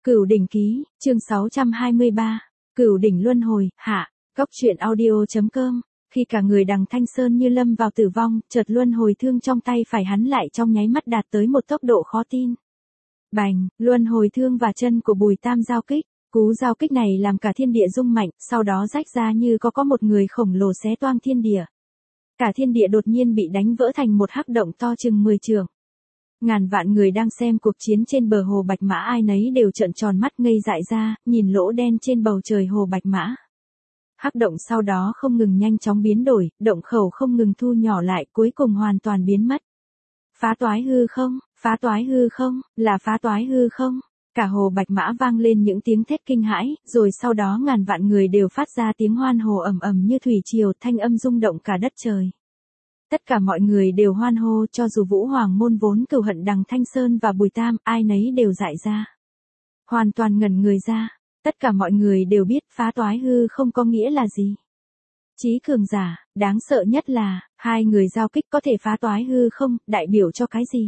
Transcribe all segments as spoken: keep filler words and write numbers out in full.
Cửu đỉnh ký, chương sáu trăm hai mươi ba, Cửu đỉnh luân hồi, hạ, góc truyện audio.com, khi cả người Đằng Thanh Sơn như lâm vào tử vong, chợt luân hồi thương trong tay phải hắn lại trong nháy mắt đạt tới một tốc độ khó tin. Bành, luân hồi thương và chân của Bùi Tam giao kích, cú giao kích này làm cả thiên địa rung mạnh, sau đó rách ra như có có một người khổng lồ xé toang thiên địa. Cả thiên địa đột nhiên bị đánh vỡ thành một hắc động to chừng mười trượng. Ngàn vạn người đang xem cuộc chiến trên bờ hồ Bạch Mã ai nấy đều trợn tròn mắt ngây dại ra, nhìn lỗ đen trên bầu trời hồ Bạch Mã. Hắc động sau đó không ngừng nhanh chóng biến đổi, động khẩu không ngừng thu nhỏ lại, cuối cùng hoàn toàn biến mất. Phá toái hư không, phá toái hư không, là phá toái hư không. Cả hồ Bạch Mã vang lên những tiếng thét kinh hãi, rồi sau đó ngàn vạn người đều phát ra tiếng hoan hô ầm ầm như thủy triều, thanh âm rung động cả đất trời. Tất cả mọi người đều hoan hô, cho dù Vũ Hoàng môn vốn cừu hận Đằng Thanh Sơn và Bùi Tam, ai nấy đều dại ra. Hoàn toàn ngẩn người ra, tất cả mọi người đều biết phá toái hư không có nghĩa là gì. Chí cường giả, đáng sợ nhất là, hai người giao kích có thể phá toái hư không, đại biểu cho cái gì?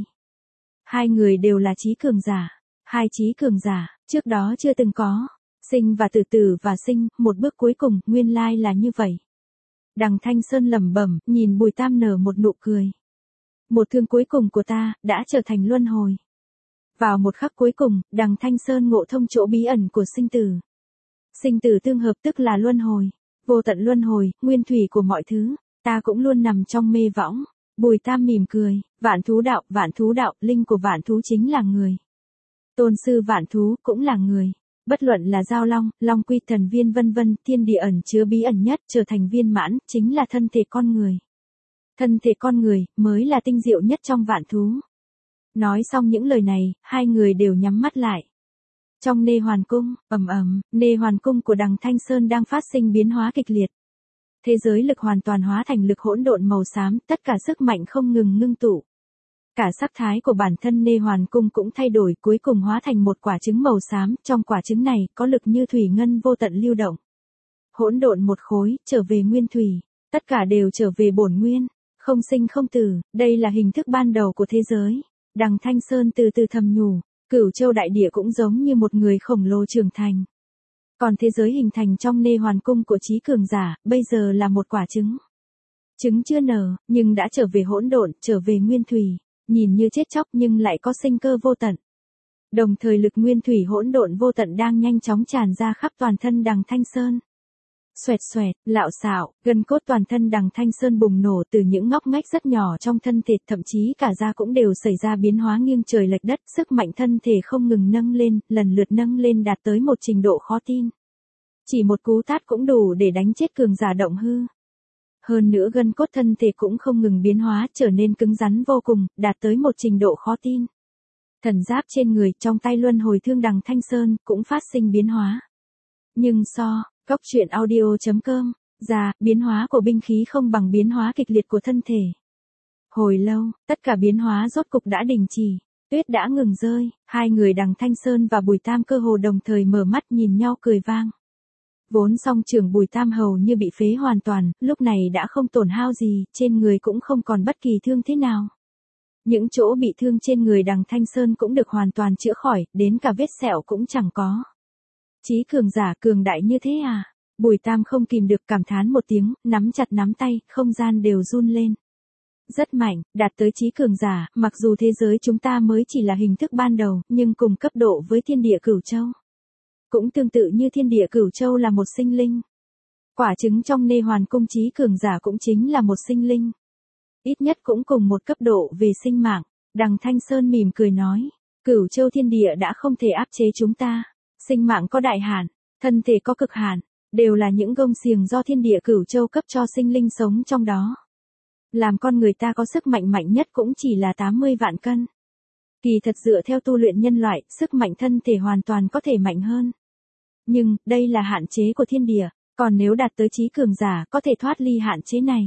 Hai người đều là chí cường giả, hai chí cường giả, trước đó chưa từng có. Sinh và tử tử và sinh, một bước cuối cùng, nguyên lai là như vậy. Đằng Thanh Sơn lẩm bẩm, nhìn Bùi Tam nở một nụ cười. Một thương cuối cùng của ta, đã trở thành luân hồi. Vào một khắc cuối cùng, Đằng Thanh Sơn ngộ thông chỗ bí ẩn của sinh tử. Sinh tử tương hợp tức là luân hồi. Vô tận luân hồi, nguyên thủy của mọi thứ, ta cũng luôn nằm trong mê võng. Bùi Tam mỉm cười, vạn thú đạo, vạn thú đạo, linh của vạn thú chính là người. Tôn sư vạn thú cũng là người. Bất luận là giao long, long quy thần viên vân vân, thiên địa ẩn chứa bí ẩn nhất trở thành viên mãn, chính là thân thể con người. Thân thể con người, mới là tinh diệu nhất trong vạn thú. Nói xong những lời này, hai người đều nhắm mắt lại. Trong Nê Hoàn Cung, ầm ầm, Nê Hoàn Cung của Đằng Thanh Sơn đang phát sinh biến hóa kịch liệt. Thế giới lực hoàn toàn hóa thành lực hỗn độn màu xám, tất cả sức mạnh không ngừng ngưng tụ. Cả sắc thái của bản thân Nê Hoàn Cung cũng thay đổi, cuối cùng hóa thành một quả trứng màu xám, trong quả trứng này có lực như thủy ngân vô tận lưu động. Hỗn độn một khối, trở về nguyên thủy, tất cả đều trở về bổn nguyên, không sinh không tử, đây là hình thức ban đầu của thế giới. Đằng Thanh Sơn từ từ thầm nhủ, Cửu Châu đại địa cũng giống như một người khổng lồ trưởng thành. Còn thế giới hình thành trong Nê Hoàn Cung của chí cường giả, bây giờ là một quả trứng. Trứng chưa nở, nhưng đã trở về hỗn độn, trở về nguyên thủy. Nhìn như chết chóc nhưng lại có sinh cơ vô tận. Đồng thời lực nguyên thủy hỗn độn vô tận đang nhanh chóng tràn ra khắp toàn thân Đằng Thanh Sơn. Xoẹt xoẹt, lạo xạo, gân cốt toàn thân Đằng Thanh Sơn bùng nổ, từ những ngóc ngách rất nhỏ trong thân thể, thậm chí cả da cũng đều xảy ra biến hóa nghiêng trời lệch đất, sức mạnh thân thể không ngừng nâng lên, lần lượt nâng lên đạt tới một trình độ khó tin. Chỉ một cú tát cũng đủ để đánh chết cường giả động hư. Hơn nữa gân cốt thân thể cũng không ngừng biến hóa, trở nên cứng rắn vô cùng, đạt tới một trình độ khó tin. Thần giáp trên người, trong tay luân hồi thương Đằng Thanh Sơn, cũng phát sinh biến hóa. Nhưng so, góc truyện audio.com, ra, biến hóa của binh khí không bằng biến hóa kịch liệt của thân thể. Hồi lâu, tất cả biến hóa rốt cục đã đình chỉ, tuyết đã ngừng rơi, hai người Đằng Thanh Sơn và Bùi Tam cơ hồ đồng thời mở mắt nhìn nhau cười vang. Vốn song trưởng Bùi Tam hầu như bị phế hoàn toàn, lúc này đã không tổn hao gì, trên người cũng không còn bất kỳ thương thế nào. Những chỗ bị thương trên người Đằng Thanh Sơn cũng được hoàn toàn chữa khỏi, đến cả vết sẹo cũng chẳng có. Chí cường giả cường đại như thế à? Bùi Tam không kìm được cảm thán một tiếng, nắm chặt nắm tay, không gian đều run lên. Rất mạnh, đạt tới chí cường giả, mặc dù thế giới chúng ta mới chỉ là hình thức ban đầu, nhưng cùng cấp độ với thiên địa Cửu Châu. Cũng tương tự như thiên địa Cửu Châu là một sinh linh. Quả trứng trong Nê Hoàn Cung chí cường giả cũng chính là một sinh linh. Ít nhất cũng cùng một cấp độ về sinh mạng. Đằng Thanh Sơn mỉm cười nói, Cửu Châu thiên địa đã không thể áp chế chúng ta. Sinh mạng có đại hạn, thân thể có cực hạn, đều là những gông xiềng do thiên địa Cửu Châu cấp cho sinh linh sống trong đó. Làm con người ta có sức mạnh mạnh nhất cũng chỉ là tám mươi vạn cân. Kỳ thật dựa theo tu luyện nhân loại, sức mạnh thân thể hoàn toàn có thể mạnh hơn. Nhưng, đây là hạn chế của thiên địa, còn nếu đạt tới chí cường giả, có thể thoát ly hạn chế này.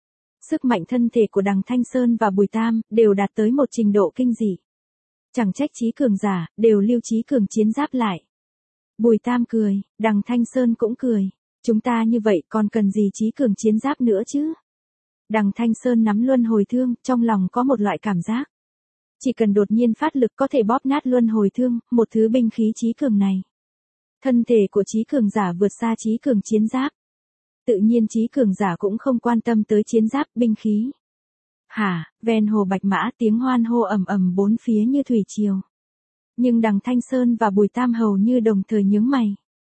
Sức mạnh thân thể của Đằng Thanh Sơn và Bùi Tam, đều đạt tới một trình độ kinh dị. Chẳng trách chí cường giả, đều lưu chí cường chiến giáp lại. Bùi Tam cười, Đằng Thanh Sơn cũng cười. Chúng ta như vậy còn cần gì chí cường chiến giáp nữa chứ? Đằng Thanh Sơn nắm luân hồi thương, trong lòng có một loại cảm giác. Chỉ cần đột nhiên phát lực có thể bóp nát luân hồi thương, một thứ binh khí chí cường này. Thân thể của chí cường giả vượt xa chí cường chiến giáp. Tự nhiên chí cường giả cũng không quan tâm tới chiến giáp, binh khí. Hả, ven hồ Bạch Mã tiếng hoan hô ầm ầm bốn phía như thủy triều. Nhưng Đằng Thanh Sơn và Bùi Tam hầu như đồng thời nhướng mày.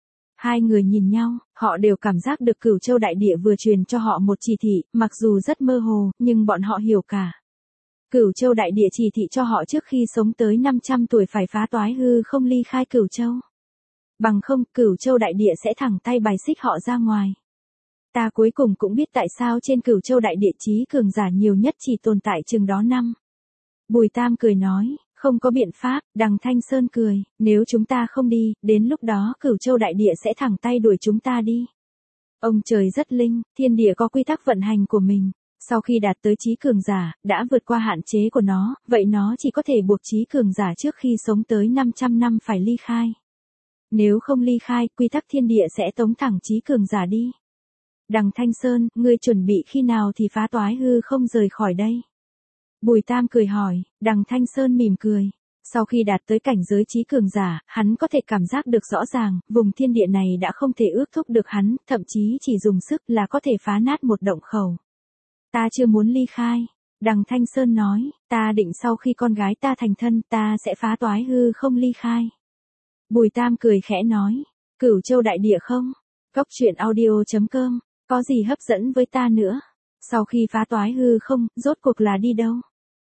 Hai người nhìn nhau, họ đều cảm giác được Cửu Châu đại địa vừa truyền cho họ một chỉ thị, mặc dù rất mơ hồ, nhưng bọn họ hiểu cả. Cửu Châu đại địa chỉ thị cho họ trước khi sống tới năm trăm tuổi phải phá toái hư không ly khai Cửu Châu. Bằng không, Cửu Châu đại địa sẽ thẳng tay bài xích họ ra ngoài. Ta cuối cùng cũng biết tại sao trên Cửu Châu đại địa chí cường giả nhiều nhất chỉ tồn tại chừng đó năm. Bùi Tam cười nói, không có biện pháp. Đằng Thanh Sơn cười, nếu chúng ta không đi, đến lúc đó Cửu Châu đại địa sẽ thẳng tay đuổi chúng ta đi. Ông trời rất linh, thiên địa có quy tắc vận hành của mình. Sau khi đạt tới chí cường giả, đã vượt qua hạn chế của nó, vậy nó chỉ có thể buộc chí cường giả trước khi sống tới năm trăm năm phải ly khai. Nếu không ly khai, quy tắc thiên địa sẽ tống thẳng chí cường giả đi. Đằng Thanh Sơn, ngươi chuẩn bị khi nào thì phá toái hư không rời khỏi đây? Bùi Tam cười hỏi. Đằng Thanh Sơn mỉm cười. Sau khi đạt tới cảnh giới chí cường giả, hắn có thể cảm giác được rõ ràng, vùng thiên địa này đã không thể ước thúc được hắn, thậm chí chỉ dùng sức là có thể phá nát một động khẩu. Ta chưa muốn ly khai. Đằng Thanh Sơn nói, ta định sau khi con gái ta thành thân, ta sẽ phá toái hư không ly khai. Bùi Tam cười khẽ nói, Cửu Châu đại địa không? Cốc truyện audio chấm com, có gì hấp dẫn với ta nữa? Sau khi phá toái hư không, rốt cuộc là đi đâu?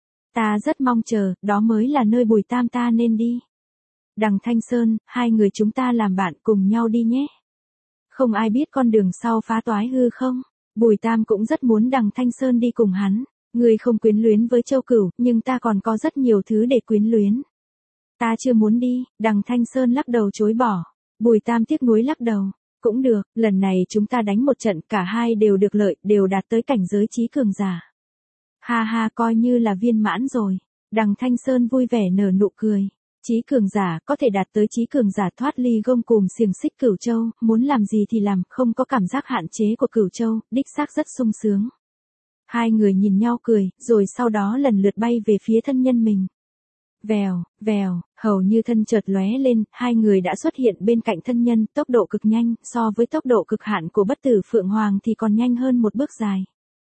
Ta rất mong chờ, đó mới là nơi Bùi Tam ta nên đi. Đằng Thanh Sơn, hai người chúng ta làm bạn cùng nhau đi nhé. Không ai biết con đường sau phá toái hư không? Bùi Tam cũng rất muốn Đằng Thanh Sơn đi cùng hắn. Người không quyến luyến với Châu Cửu, nhưng ta còn có rất nhiều thứ để quyến luyến. Ta chưa muốn đi. Đằng Thanh Sơn lắc đầu chối bỏ. Bùi Tam tiếc nuối lắc đầu. Cũng được, lần này chúng ta đánh một trận, cả hai đều được lợi, đều đạt tới cảnh giới chí cường giả. Ha ha, coi như là viên mãn rồi. Đằng Thanh Sơn vui vẻ nở nụ cười. Chí cường giả, có thể đạt tới chí cường giả thoát ly gông cùm xiềng xích Cửu Châu, muốn làm gì thì làm, không có cảm giác hạn chế của Cửu Châu, đích xác rất sung sướng. Hai người nhìn nhau cười, rồi sau đó lần lượt bay về phía thân nhân mình. Vèo, vèo, hầu như thân chợt lóe lên, hai người đã xuất hiện bên cạnh thân nhân, tốc độ cực nhanh, so với tốc độ cực hạn của bất tử Phượng Hoàng thì còn nhanh hơn một bước dài.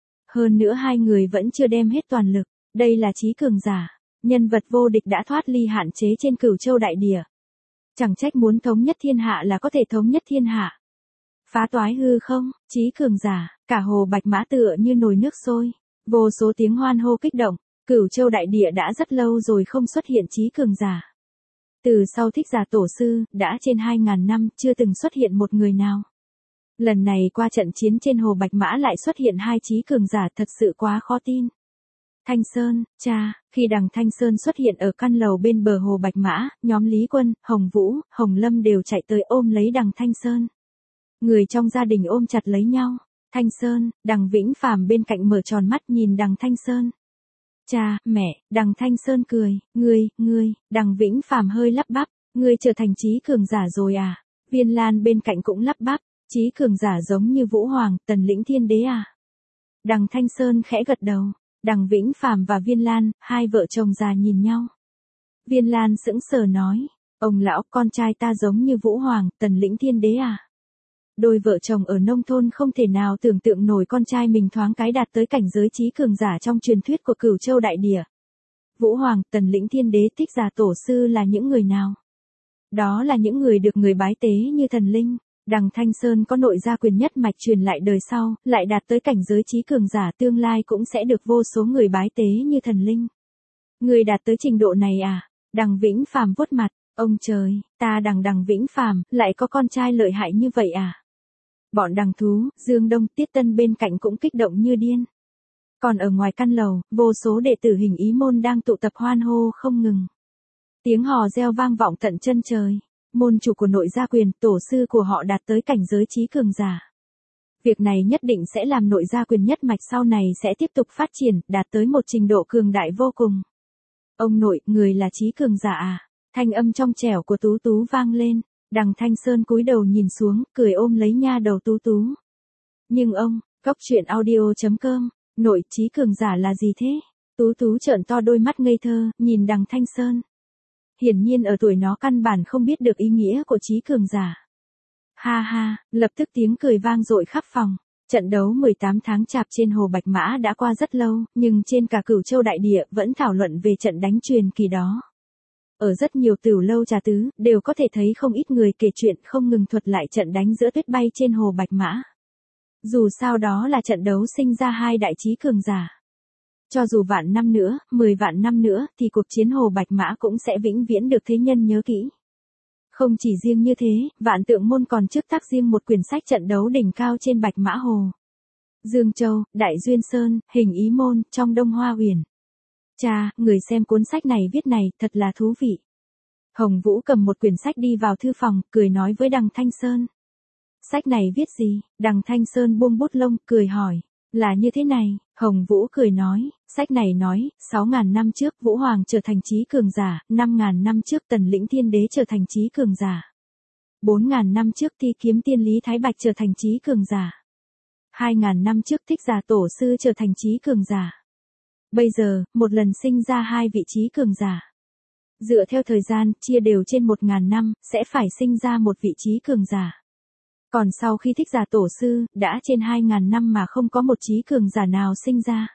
Hơn nữa hai người vẫn chưa đem hết toàn lực, đây là chí cường giả, nhân vật vô địch đã thoát ly hạn chế trên Cửu Châu đại địa. Chẳng trách muốn thống nhất thiên hạ là có thể thống nhất thiên hạ. Phá toái hư không, chí cường giả, cả hồ Bạch Mã tựa như nồi nước sôi, vô số tiếng hoan hô kích động. Cửu Châu đại địa đã rất lâu rồi không xuất hiện chí cường giả. Từ sau Thích Giả tổ sư, đã trên hai ngàn năm chưa từng xuất hiện một người nào. Lần này qua trận chiến trên hồ Bạch Mã lại xuất hiện hai chí cường giả, thật sự quá khó tin. Thanh Sơn, cha, khi Đằng Thanh Sơn xuất hiện ở căn lầu bên bờ hồ Bạch Mã, nhóm Lý Quân, Hồng Vũ, Hồng Lâm đều chạy tới ôm lấy Đằng Thanh Sơn. Người trong gia đình ôm chặt lấy nhau. Thanh Sơn, Đằng Vĩnh Phàm bên cạnh mở tròn mắt nhìn Đằng Thanh Sơn. Cha, mẹ, Đằng Thanh Sơn cười, ngươi, ngươi, Đằng Vĩnh Phàm hơi lắp bắp, ngươi trở thành chí cường giả rồi à? Viên Lan bên cạnh cũng lắp bắp, chí cường giả giống như Vũ Hoàng, Tần Lĩnh Thiên Đế à? Đằng Thanh Sơn khẽ gật đầu, Đằng Vĩnh Phàm và Viên Lan, hai vợ chồng già nhìn nhau. Viên Lan sững sờ nói, ông lão, con trai ta giống như Vũ Hoàng, Tần Lĩnh Thiên Đế à? Đôi vợ chồng ở nông thôn không thể nào tưởng tượng nổi con trai mình thoáng cái đạt tới cảnh giới chí cường giả trong truyền thuyết của Cửu Châu đại địa. Vũ Hoàng, Tần Lĩnh Thiên Đế, Thích Giả tổ sư là những người nào? Đó là những người được người bái tế như thần linh. Đằng Thanh Sơn có nội gia quyền nhất mạch truyền lại đời sau, lại đạt tới cảnh giới chí cường giả, tương lai cũng sẽ được vô số người bái tế như thần linh. Người đạt tới trình độ này à? Đằng Vĩnh Phàm vuốt mặt, ông trời, ta đằng Đằng Vĩnh Phàm lại có con trai lợi hại như vậy à? Bọn Đằng Thú, Dương Đông, Tiết Tân bên cạnh cũng kích động như điên. Còn ở ngoài căn lầu, vô số đệ tử Hình Ý môn đang tụ tập hoan hô không ngừng. Tiếng hò reo vang vọng tận chân trời. Môn chủ của nội gia quyền, tổ sư của họ đạt tới cảnh giới chí cường giả. Việc này nhất định sẽ làm nội gia quyền nhất mạch sau này sẽ tiếp tục phát triển, đạt tới một trình độ cường đại vô cùng. Ông nội, người là chí cường giả à? Thanh âm trong trẻo của Tú Tú vang lên. Đằng Thanh Sơn cúi đầu nhìn xuống, cười ôm lấy nha đầu Tú Tú. Nhưng ông, cốc truyện audio chấm com, nội chí cường giả là gì thế? Tú Tú trợn to đôi mắt ngây thơ, nhìn đằng Thanh Sơn. Hiển nhiên ở tuổi nó căn bản không biết được ý nghĩa của trí cường giả. Ha ha, lập tức tiếng cười vang dội khắp phòng. Trận đấu mười tám tháng chạp trên Hồ Bạch Mã đã qua rất lâu, nhưng trên cả Cửu Châu đại địa vẫn thảo luận về trận đánh truyền kỳ đó. Ở rất nhiều tửu lâu trà tứ, đều có thể thấy không ít người kể chuyện không ngừng thuật lại trận đánh giữa tuyết bay trên Hồ Bạch Mã. Dù sao đó là trận đấu sinh ra hai đại trí cường giả. Cho dù vạn năm nữa, mười vạn năm nữa, thì cuộc chiến Hồ Bạch Mã cũng sẽ vĩnh viễn được thế nhân nhớ kỹ. Không chỉ riêng như thế, Vạn Tượng Môn còn trước tác riêng một quyển sách trận đấu đỉnh cao trên Bạch Mã Hồ. Dương Châu, Đại Duyên Sơn, Hình Ý Môn, trong Đông Hoa Huyền. Cha, người xem cuốn sách này viết này, thật là thú vị. Hồng Vũ cầm một quyển sách đi vào thư phòng, cười nói với đằng Thanh Sơn. Sách này viết gì? Đằng Thanh Sơn buông bút lông, cười hỏi. Là như thế này, Hồng Vũ cười nói, sách này nói, sáu ngàn năm trước Vũ Hoàng trở thành trí cường giả, năm ngàn năm trước Tần Lĩnh Thiên Đế trở thành trí cường giả. bốn ngàn năm trước Thi Kiếm Tiên Lý Thái Bạch trở thành trí cường giả. hai ngàn năm trước Thích Giả Tổ Sư trở thành trí cường giả. Bây giờ, một lần sinh ra hai vị trí cường giả. Dựa theo thời gian, chia đều trên một ngàn năm, sẽ phải sinh ra một vị trí cường giả. Còn sau khi Thích Giả Tổ Sư, đã trên hai ngàn năm mà không có một trí cường giả nào sinh ra.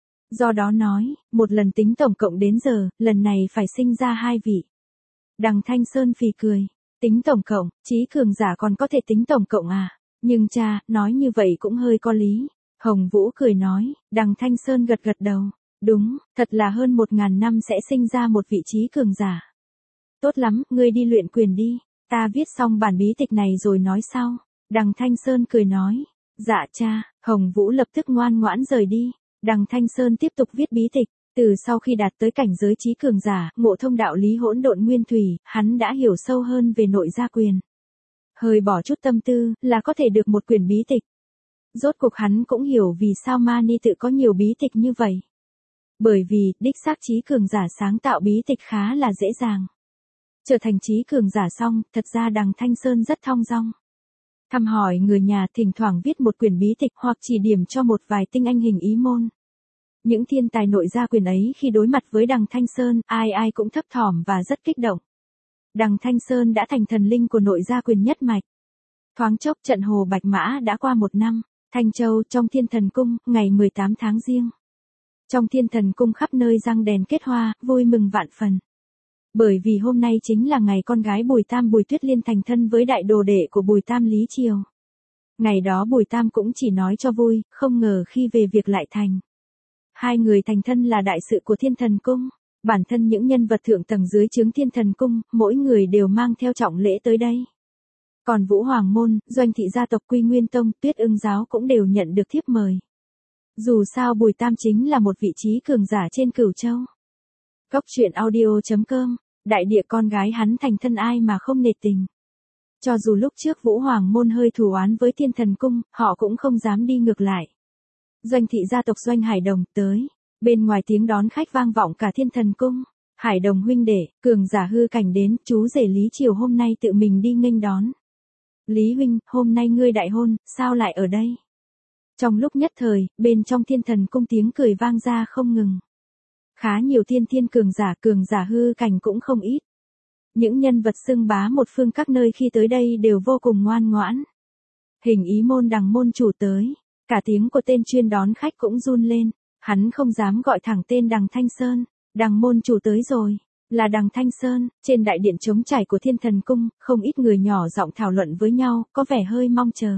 Do đó nói, một lần tính tổng cộng đến giờ, lần này phải sinh ra hai vị. Đằng Thanh Sơn phì cười. Tính tổng cộng, trí cường giả còn có thể tính tổng cộng à? Nhưng cha, nói như vậy cũng hơi có lý. Hồng Vũ cười nói, đằng Thanh Sơn gật gật đầu. Đúng, thật là hơn một ngàn năm sẽ sinh ra một vị trí cường giả. Tốt lắm, ngươi đi luyện quyền đi. Ta viết xong bản bí tịch này rồi nói sau. Đằng Thanh Sơn cười nói. Dạ cha, Hồng Vũ lập tức ngoan ngoãn rời đi. Đằng Thanh Sơn tiếp tục viết bí tịch. Từ sau khi đạt tới cảnh giới trí cường giả, ngộ thông đạo lý hỗn độn nguyên thủy, hắn đã hiểu sâu hơn về nội gia quyền. Hơi bỏ chút tâm tư, là có thể được một quyển bí tịch. Rốt cuộc hắn cũng hiểu vì sao Mani tự có nhiều bí tịch như vậy. Bởi vì, đích xác trí cường giả sáng tạo bí tịch khá là dễ dàng. Trở thành trí cường giả xong, thật ra đằng Thanh Sơn rất thong dong. Thăm hỏi người nhà thỉnh thoảng viết một quyển bí tịch hoặc chỉ điểm cho một vài tinh anh hình ý môn. Những thiên tài nội gia quyền ấy khi đối mặt với đằng Thanh Sơn, ai ai cũng thấp thỏm và rất kích động. Đằng Thanh Sơn đã thành thần linh của nội gia quyền nhất mạch. Thoáng chốc trận Hồ Bạch Mã đã qua một năm, Thanh Châu trong Thiên Thần Cung, ngày mười tám tháng Giêng. Trong Thiên Thần Cung khắp nơi răng đèn kết hoa, vui mừng vạn phần. Bởi vì hôm nay chính là ngày con gái Bùi Tam Bùi Tuyết Liên thành thân với đại đồ đệ của Bùi Tam Lý Triều. Ngày đó Bùi Tam cũng chỉ nói cho vui, không ngờ khi về việc lại thành. Hai người thành thân là đại sự của Thiên Thần Cung. Bản thân những nhân vật thượng tầng dưới trướng Thiên Thần Cung, mỗi người đều mang theo trọng lễ tới đây. Còn Vũ Hoàng Môn, Doanh Thị gia tộc Quy Nguyên Tông, Tuyết Ưng Giáo cũng đều nhận được thiếp mời. Dù sao Bùi Tam chính là một vị trí cường giả trên Cửu Châu. Góc truyện audio chấm com, đại địa con gái hắn thành thân ai mà không nể tình. Cho dù lúc trước Vũ Hoàng Môn hơi thù oán với Thiên Thần Cung, họ cũng không dám đi ngược lại. Doanh Thị gia tộc Doanh Hải Đồng tới. Bên ngoài tiếng đón khách vang vọng cả Thiên Thần Cung. Hải Đồng huynh đệ, cường giả hư cảnh đến, chú rể Lý Triều hôm nay tự mình đi nghênh đón. Lý huynh, hôm nay ngươi đại hôn, sao lại ở đây? Trong lúc nhất thời, bên trong Thiên Thần Cung tiếng cười vang ra không ngừng. Khá nhiều thiên thiên cường giả cường giả hư cảnh cũng không ít. Những nhân vật xưng bá một phương các nơi khi tới đây đều vô cùng ngoan ngoãn. Hình ý môn đằng môn chủ tới. Cả tiếng của tên chuyên đón khách cũng run lên. Hắn không dám gọi thẳng tên đằng Thanh Sơn. Đằng môn chủ tới rồi. Là đằng Thanh Sơn. Trên đại điện trống trải của Thiên Thần Cung, không ít người nhỏ giọng thảo luận với nhau, có vẻ hơi mong chờ.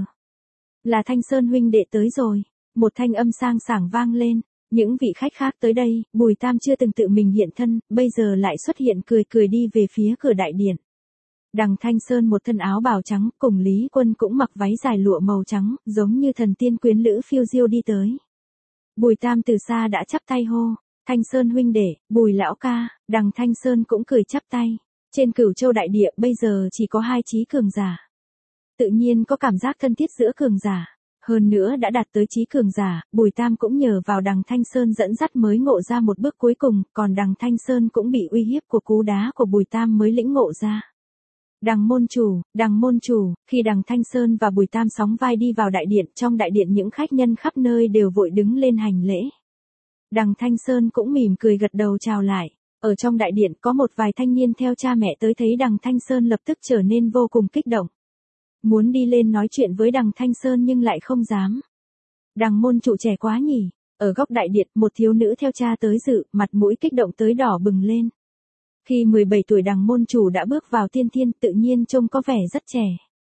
Là Thanh Sơn huynh đệ tới rồi. Một thanh âm sang sảng vang lên. Những vị khách khác tới đây, Bùi Tam chưa từng tự mình hiện thân, bây giờ lại xuất hiện cười cười đi về phía cửa đại điện. Đằng Thanh Sơn một thân áo bào trắng, cùng Lý Quân cũng mặc váy dài lụa màu trắng, giống như thần tiên quyến lữ phiêu diêu đi tới. Bùi Tam từ xa đã chắp tay hô, Thanh Sơn huynh đệ, Bùi lão ca, đằng Thanh Sơn cũng cười chắp tay. Trên Cửu Châu đại địa bây giờ chỉ có hai trí cường giả. Tự nhiên có cảm giác thân thiết giữa cường giả. Hơn nữa đã đạt tới trí cường giả, Bùi Tam cũng nhờ vào đằng Thanh Sơn dẫn dắt mới ngộ ra một bước cuối cùng, còn đằng Thanh Sơn cũng bị uy hiếp của cú đá của Bùi Tam mới lĩnh ngộ ra. Đằng môn chủ, đằng môn chủ, khi đằng Thanh Sơn và Bùi Tam sóng vai đi vào đại điện, trong đại điện những khách nhân khắp nơi đều vội đứng lên hành lễ. Đằng Thanh Sơn cũng mỉm cười gật đầu chào lại. Ở trong đại điện có một vài thanh niên theo cha mẹ tới thấy đằng Thanh Sơn lập tức trở nên vô cùng kích động. Muốn đi lên nói chuyện với đằng Thanh Sơn nhưng lại không dám. Đằng môn chủ trẻ quá nhỉ. Ở góc đại điện một thiếu nữ theo cha tới dự, mặt mũi kích động tới đỏ bừng lên. Khi mười bảy tuổi đằng môn chủ đã bước vào tiên thiên tự nhiên trông có vẻ rất trẻ.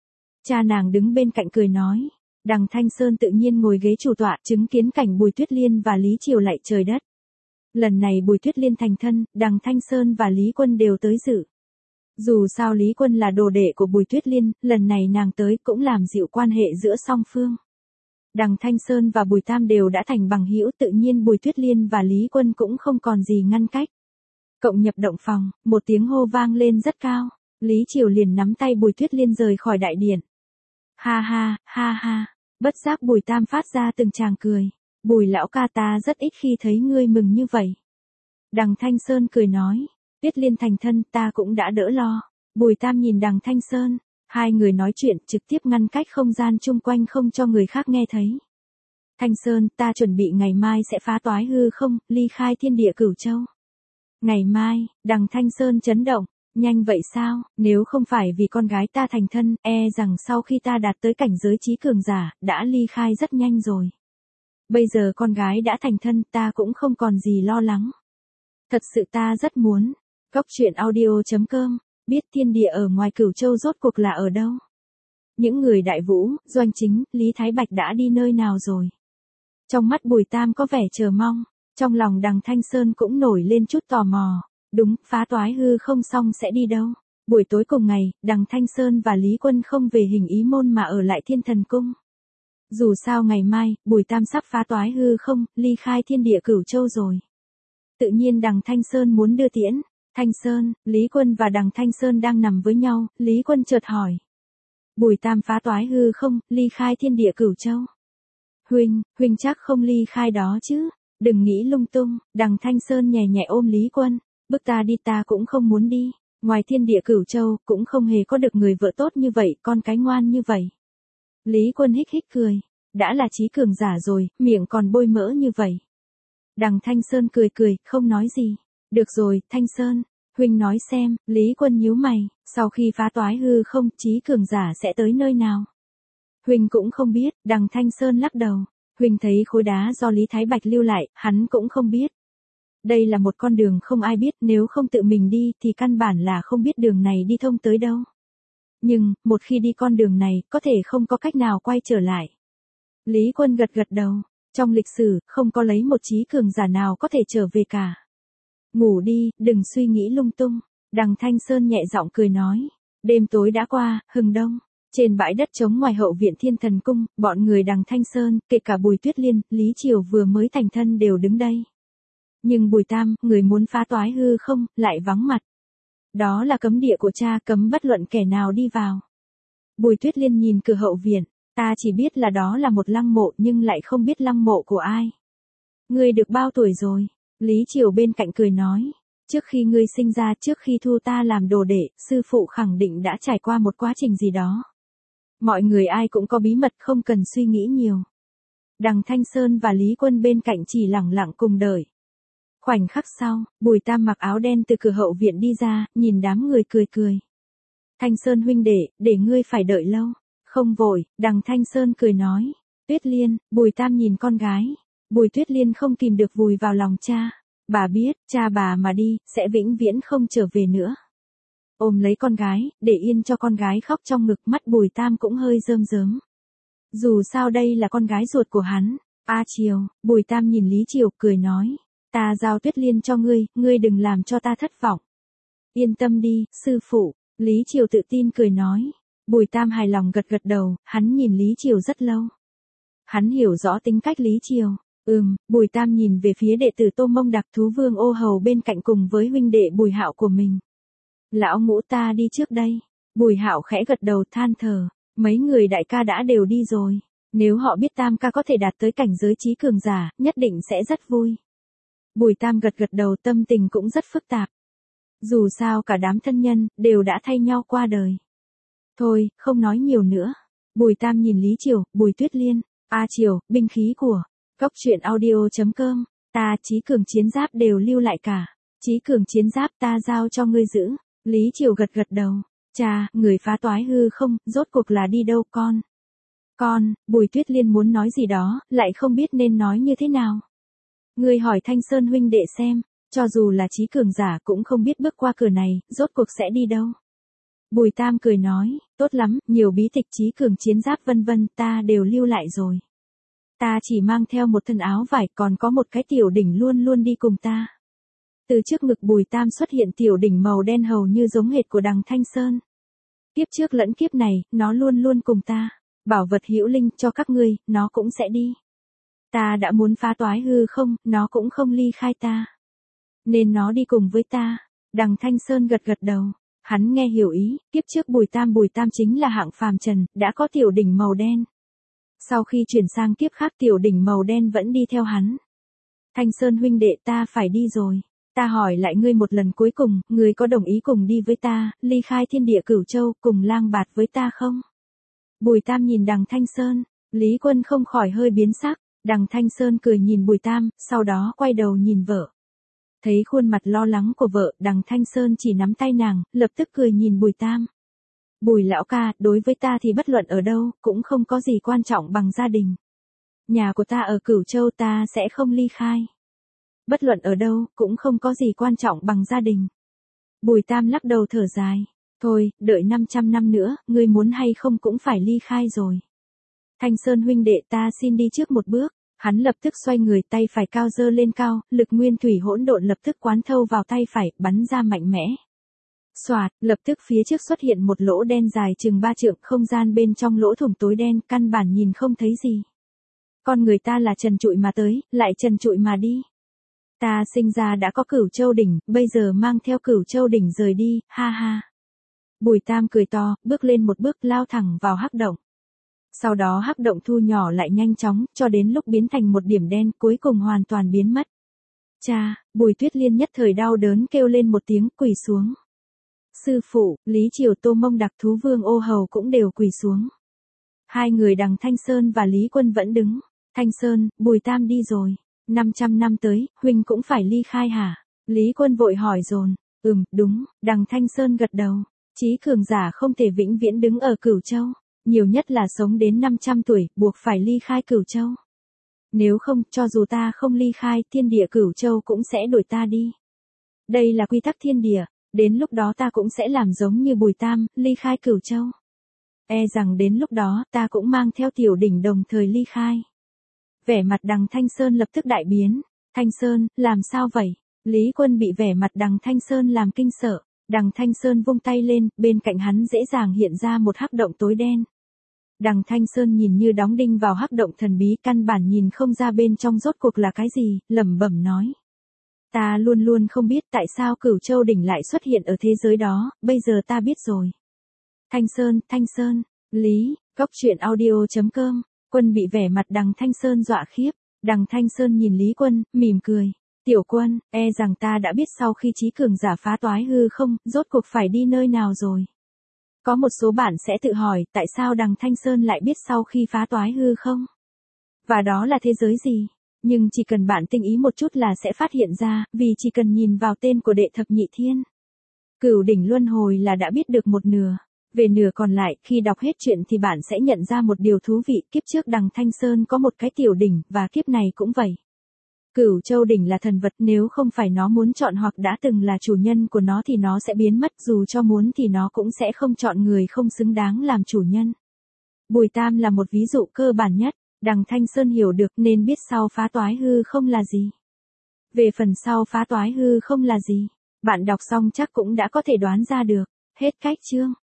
Cha nàng đứng bên cạnh cười nói. Đằng Thanh Sơn tự nhiên ngồi ghế chủ tọa chứng kiến cảnh Bùi Tuyết Liên và Lý Triều lạy trời đất. Lần này Bùi Tuyết Liên thành thân, đằng Thanh Sơn và Lý Quân đều tới dự. Dù sao Lý Quân là đồ đệ của Bùi Tuyết Liên, lần này nàng tới cũng làm dịu quan hệ giữa song phương. Đằng Thanh Sơn và Bùi Tam đều đã thành bằng hữu tự nhiên Bùi Tuyết Liên và Lý Quân cũng không còn gì ngăn cách. Cộng nhập động phòng, một tiếng hô vang lên rất cao, Lý Triều liền nắm tay Bùi Tuyết Liên rời khỏi đại điện. Ha ha, ha ha, bất giác Bùi Tam phát ra từng tràng cười. Bùi lão ca ta rất ít khi thấy ngươi mừng như vậy. Đằng Thanh Sơn cười nói, Tuyết Liên thành thân ta cũng đã đỡ lo. Bùi Tam nhìn đằng Thanh Sơn, hai người nói chuyện trực tiếp ngăn cách không gian chung quanh không cho người khác nghe thấy. Thanh Sơn, ta chuẩn bị ngày mai sẽ phá toái hư không, ly khai thiên địa Cửu Châu. Ngày mai, đằng Thanh Sơn chấn động, nhanh vậy sao, nếu không phải vì con gái ta thành thân, e rằng sau khi ta đạt tới cảnh giới trí cường giả, đã ly khai rất nhanh rồi. Bây giờ con gái đã thành thân ta cũng không còn gì lo lắng. Thật sự ta rất muốn. Góc truyện audio chấm com, biết thiên địa ở ngoài Cửu Châu rốt cuộc là ở đâu. Những người Đại Vũ, Doanh Chính, Lý Thái Bạch đã đi nơi nào rồi. Trong mắt Bùi Tam có vẻ chờ mong, trong lòng đằng Thanh Sơn cũng nổi lên chút tò mò. Đúng, phá toái hư không xong sẽ đi đâu. Buổi tối cùng ngày, đằng Thanh Sơn và Lý Quân không về Hình Ý Môn mà ở lại Thiên Thần Cung. Dù sao ngày mai, Bùi Tam sắp phá toái hư không, ly khai thiên địa Cửu Châu rồi. Tự nhiên đằng Thanh Sơn muốn đưa tiễn. Thanh Sơn, Lý Quân và đằng Thanh Sơn đang nằm với nhau, Lý Quân chợt hỏi. Bùi Tam phá toái hư không, ly khai thiên địa Cửu Châu. Huynh, huynh chắc không ly khai đó chứ, đừng nghĩ lung tung, đằng Thanh Sơn nhẹ nhẹ ôm Lý Quân, bước ta đi ta cũng không muốn đi, ngoài thiên địa Cửu Châu cũng không hề có được người vợ tốt như vậy, con cái ngoan như vậy. Lý Quân hích hích cười, đã là trí cường giả rồi, miệng còn bôi mỡ như vậy. Đằng Thanh Sơn cười cười, không nói gì. Được rồi, Thanh Sơn, huynh nói xem, Lý Quân nhíu mày, sau khi phá toái hư không, trí cường giả sẽ tới nơi nào? Huynh cũng không biết, đằng Thanh Sơn lắc đầu, huynh thấy khối đá do Lý Thái Bạch lưu lại, hắn cũng không biết. Đây là một con đường không ai biết, nếu không tự mình đi thì căn bản là không biết đường này đi thông tới đâu. Nhưng, một khi đi con đường này, có thể không có cách nào quay trở lại. Lý Quân gật gật đầu, trong lịch sử, không có lấy một trí cường giả nào có thể trở về cả. Ngủ đi, đừng suy nghĩ lung tung, đằng Thanh Sơn nhẹ giọng cười nói. Đêm tối đã qua, hừng đông, trên bãi đất trống ngoài hậu viện Thiên Thần Cung, bọn người đằng Thanh Sơn, kể cả Bùi Tuyết Liên, Lý Triều vừa mới thành thân đều đứng đây. Nhưng Bùi Tam, người muốn phá toái hư không, lại vắng mặt. Đó là cấm địa của cha, cấm bất luận kẻ nào đi vào. Bùi Tuyết Liên nhìn cửa hậu viện, ta chỉ biết là đó là một lăng mộ nhưng lại không biết lăng mộ của ai. Ngươi được bao tuổi rồi? Lý Triều bên cạnh cười nói, trước khi ngươi sinh ra, trước khi thu ta làm đồ đệ, sư phụ khẳng định đã trải qua một quá trình gì đó. Mọi người ai cũng có bí mật không cần suy nghĩ nhiều. Đằng Thanh Sơn và Lý Quân bên cạnh chỉ lặng lặng cùng đợi. Khoảnh khắc sau, Bùi Tam mặc áo đen từ cửa hậu viện đi ra, nhìn đám người cười cười. Thanh Sơn huynh đệ, để ngươi phải đợi lâu. Không vội, đằng Thanh Sơn cười nói. Tuyết Liên, Bùi Tam nhìn con gái. Bùi Tuyết Liên không kìm được vùi vào lòng cha. Bà biết, cha bà mà đi, sẽ vĩnh viễn không trở về nữa. Ôm lấy con gái, để yên cho con gái khóc trong ngực, mắt Bùi Tam cũng hơi rơm rớm. Dù sao đây là con gái ruột của hắn. A Triều, Bùi Tam nhìn Lý Triều cười nói. Ta giao Tuyết Liên cho ngươi, ngươi đừng làm cho ta thất vọng. Yên tâm đi, sư phụ, Lý Triều tự tin cười nói. Bùi Tam hài lòng gật gật đầu, hắn nhìn Lý Triều rất lâu. Hắn hiểu rõ tính cách Lý Triều. Ừm, Bùi Tam nhìn về phía đệ tử Tô Mông Đặc Thú Vương Ô Hầu bên cạnh cùng với huynh đệ Bùi Hạo của mình. Lão ngũ ta đi trước đây. Bùi Hạo khẽ gật đầu than thở, mấy người đại ca đã đều đi rồi. Nếu họ biết Tam ca có thể đạt tới cảnh giới trí cường giả, nhất định sẽ rất vui. Bùi Tam gật gật đầu, tâm tình cũng rất phức tạp. Dù sao cả đám thân nhân, đều đã thay nhau qua đời. Thôi, không nói nhiều nữa. Bùi Tam nhìn Lý Triều, Bùi Tuyết Liên, A Triều, binh khí của góc truyện audio chấm com. Ta Chí Cường chiến giáp đều lưu lại cả. Chí Cường chiến giáp ta giao cho ngươi giữ. Lý Triều gật gật đầu. Cha, người phá toái hư không, rốt cuộc là đi đâu con? Con, Bùi Tuyết Liên muốn nói gì đó, lại không biết nên nói như thế nào. Ngươi hỏi Thanh Sơn huynh đệ xem, cho dù là Chí Cường giả cũng không biết bước qua cửa này, rốt cuộc sẽ đi đâu. Bùi Tam cười nói, tốt lắm, nhiều bí tịch Chí Cường chiến giáp vân vân ta đều lưu lại rồi. Ta chỉ mang theo một thân áo vải, còn có một cái tiểu đỉnh luôn luôn đi cùng ta. Từ trước ngực Bùi Tam xuất hiện tiểu đỉnh màu đen hầu như giống hệt của đằng Thanh Sơn. Kiếp trước lẫn kiếp này, nó luôn luôn cùng ta. Bảo vật hữu linh cho các ngươi, nó cũng sẽ đi. Ta đã muốn phá toái hư không, nó cũng không ly khai ta. Nên nó đi cùng với ta. Đằng Thanh Sơn gật gật đầu. Hắn nghe hiểu ý, kiếp trước Bùi Tam Bùi Tam chính là hạng phàm trần, đã có tiểu đỉnh màu đen. Sau khi chuyển sang kiếp khác tiểu đỉnh màu đen vẫn đi theo hắn. Thanh Sơn huynh đệ ta phải đi rồi. Ta hỏi lại ngươi một lần cuối cùng, ngươi có đồng ý cùng đi với ta, ly khai thiên địa Cửu Châu, cùng lang bạt với ta không? Bùi Tam nhìn đằng Thanh Sơn, Lý Quân không khỏi hơi biến sắc, đằng Thanh Sơn cười nhìn Bùi Tam, sau đó quay đầu nhìn vợ. Thấy khuôn mặt lo lắng của vợ, đằng Thanh Sơn chỉ nắm tay nàng, lập tức cười nhìn Bùi Tam. Bùi lão ca, đối với ta thì bất luận ở đâu, cũng không có gì quan trọng bằng gia đình. Nhà của ta ở Cửu Châu ta sẽ không ly khai. Bất luận ở đâu, cũng không có gì quan trọng bằng gia đình. Bùi Tam lắc đầu thở dài. Thôi, đợi năm trăm năm nữa, ngươi muốn hay không cũng phải ly khai rồi. Thanh Sơn huynh đệ ta xin đi trước một bước. Hắn lập tức xoay người, tay phải cao dơ lên cao, lực nguyên thủy hỗn độn lập tức quán thâu vào tay phải, bắn ra mạnh mẽ. Xoạt, lập tức phía trước xuất hiện một lỗ đen dài chừng ba trượng, không gian bên trong lỗ thủng tối đen, căn bản nhìn không thấy gì. Con người ta là trần trụi mà tới, lại trần trụi mà đi. Ta sinh ra đã có Cửu Châu đỉnh, bây giờ mang theo Cửu Châu đỉnh rời đi, ha ha. Bùi Tam cười to, bước lên một bước lao thẳng vào hắc động. Sau đó hắc động thu nhỏ lại nhanh chóng, cho đến lúc biến thành một điểm đen, cuối cùng hoàn toàn biến mất. Cha, Bùi Tuyết Liên nhất thời đau đớn kêu lên một tiếng, quỳ xuống. Sư phụ, Lý Triều Tô Mông Đặc Thú Vương Ô Hầu cũng đều quỳ xuống. Hai người đằng Thanh Sơn và Lý Quân vẫn đứng. Thanh Sơn, Bùi Tam đi rồi. năm trăm năm tới, huynh cũng phải ly khai hả? Lý Quân vội hỏi dồn. Ừm, đúng, đằng Thanh Sơn gật đầu. Chí cường giả không thể vĩnh viễn đứng ở Cửu Châu. Nhiều nhất là sống đến năm trăm tuổi, buộc phải ly khai Cửu Châu. Nếu không, cho dù ta không ly khai, thiên địa Cửu Châu cũng sẽ đuổi ta đi. Đây là quy tắc thiên địa, đến lúc đó ta cũng sẽ làm giống như Bùi Tam, ly khai Cửu Châu. E rằng đến lúc đó, ta cũng mang theo tiểu đỉnh đồng thời ly khai. Vẻ mặt đằng Thanh Sơn lập tức đại biến. Thanh Sơn, làm sao vậy? Lý Quân bị vẻ mặt đằng Thanh Sơn làm kinh sợ. Đằng Thanh Sơn vung tay lên, bên cạnh hắn dễ dàng hiện ra một hắc động tối đen. Đằng Thanh Sơn nhìn như đóng đinh vào hắc động thần bí, căn bản nhìn không ra bên trong rốt cuộc là cái gì, lẩm bẩm nói. Ta luôn luôn không biết tại sao Cửu Châu đỉnh lại xuất hiện ở thế giới đó, bây giờ ta biết rồi. Thanh Sơn, Thanh Sơn, Lý, Cốc Truyện Audio chấm com. Quân bị vẻ mặt đằng Thanh Sơn dọa khiếp. Đằng Thanh Sơn nhìn Lý Quân, mỉm cười. Tiểu Quân, e rằng ta đã biết sau khi chí cường giả phá toái hư không, rốt cuộc phải đi nơi nào rồi. Có một số bạn sẽ tự hỏi, tại sao đằng Thanh Sơn lại biết sau khi phá toái hư không? Và đó là thế giới gì? Nhưng chỉ cần bạn tinh ý một chút là sẽ phát hiện ra, vì chỉ cần nhìn vào tên của đệ thập nhị thiên. Cửu đỉnh luân hồi là đã biết được một nửa. Về nửa còn lại, khi đọc hết chuyện thì bạn sẽ nhận ra một điều thú vị, kiếp trước đằng Thanh Sơn có một cái tiểu đỉnh, và kiếp này cũng vậy. Cửu Châu đỉnh là thần vật, nếu không phải nó muốn chọn hoặc đã từng là chủ nhân của nó thì nó sẽ biến mất, dù cho muốn thì nó cũng sẽ không chọn người không xứng đáng làm chủ nhân. Bùi Tam là một ví dụ cơ bản nhất, đằng Thanh Sơn hiểu được nên biết sau phá toái hư không là gì. Về phần sau phá toái hư không là gì, bạn đọc xong chắc cũng đã có thể đoán ra được. Hết cách chương.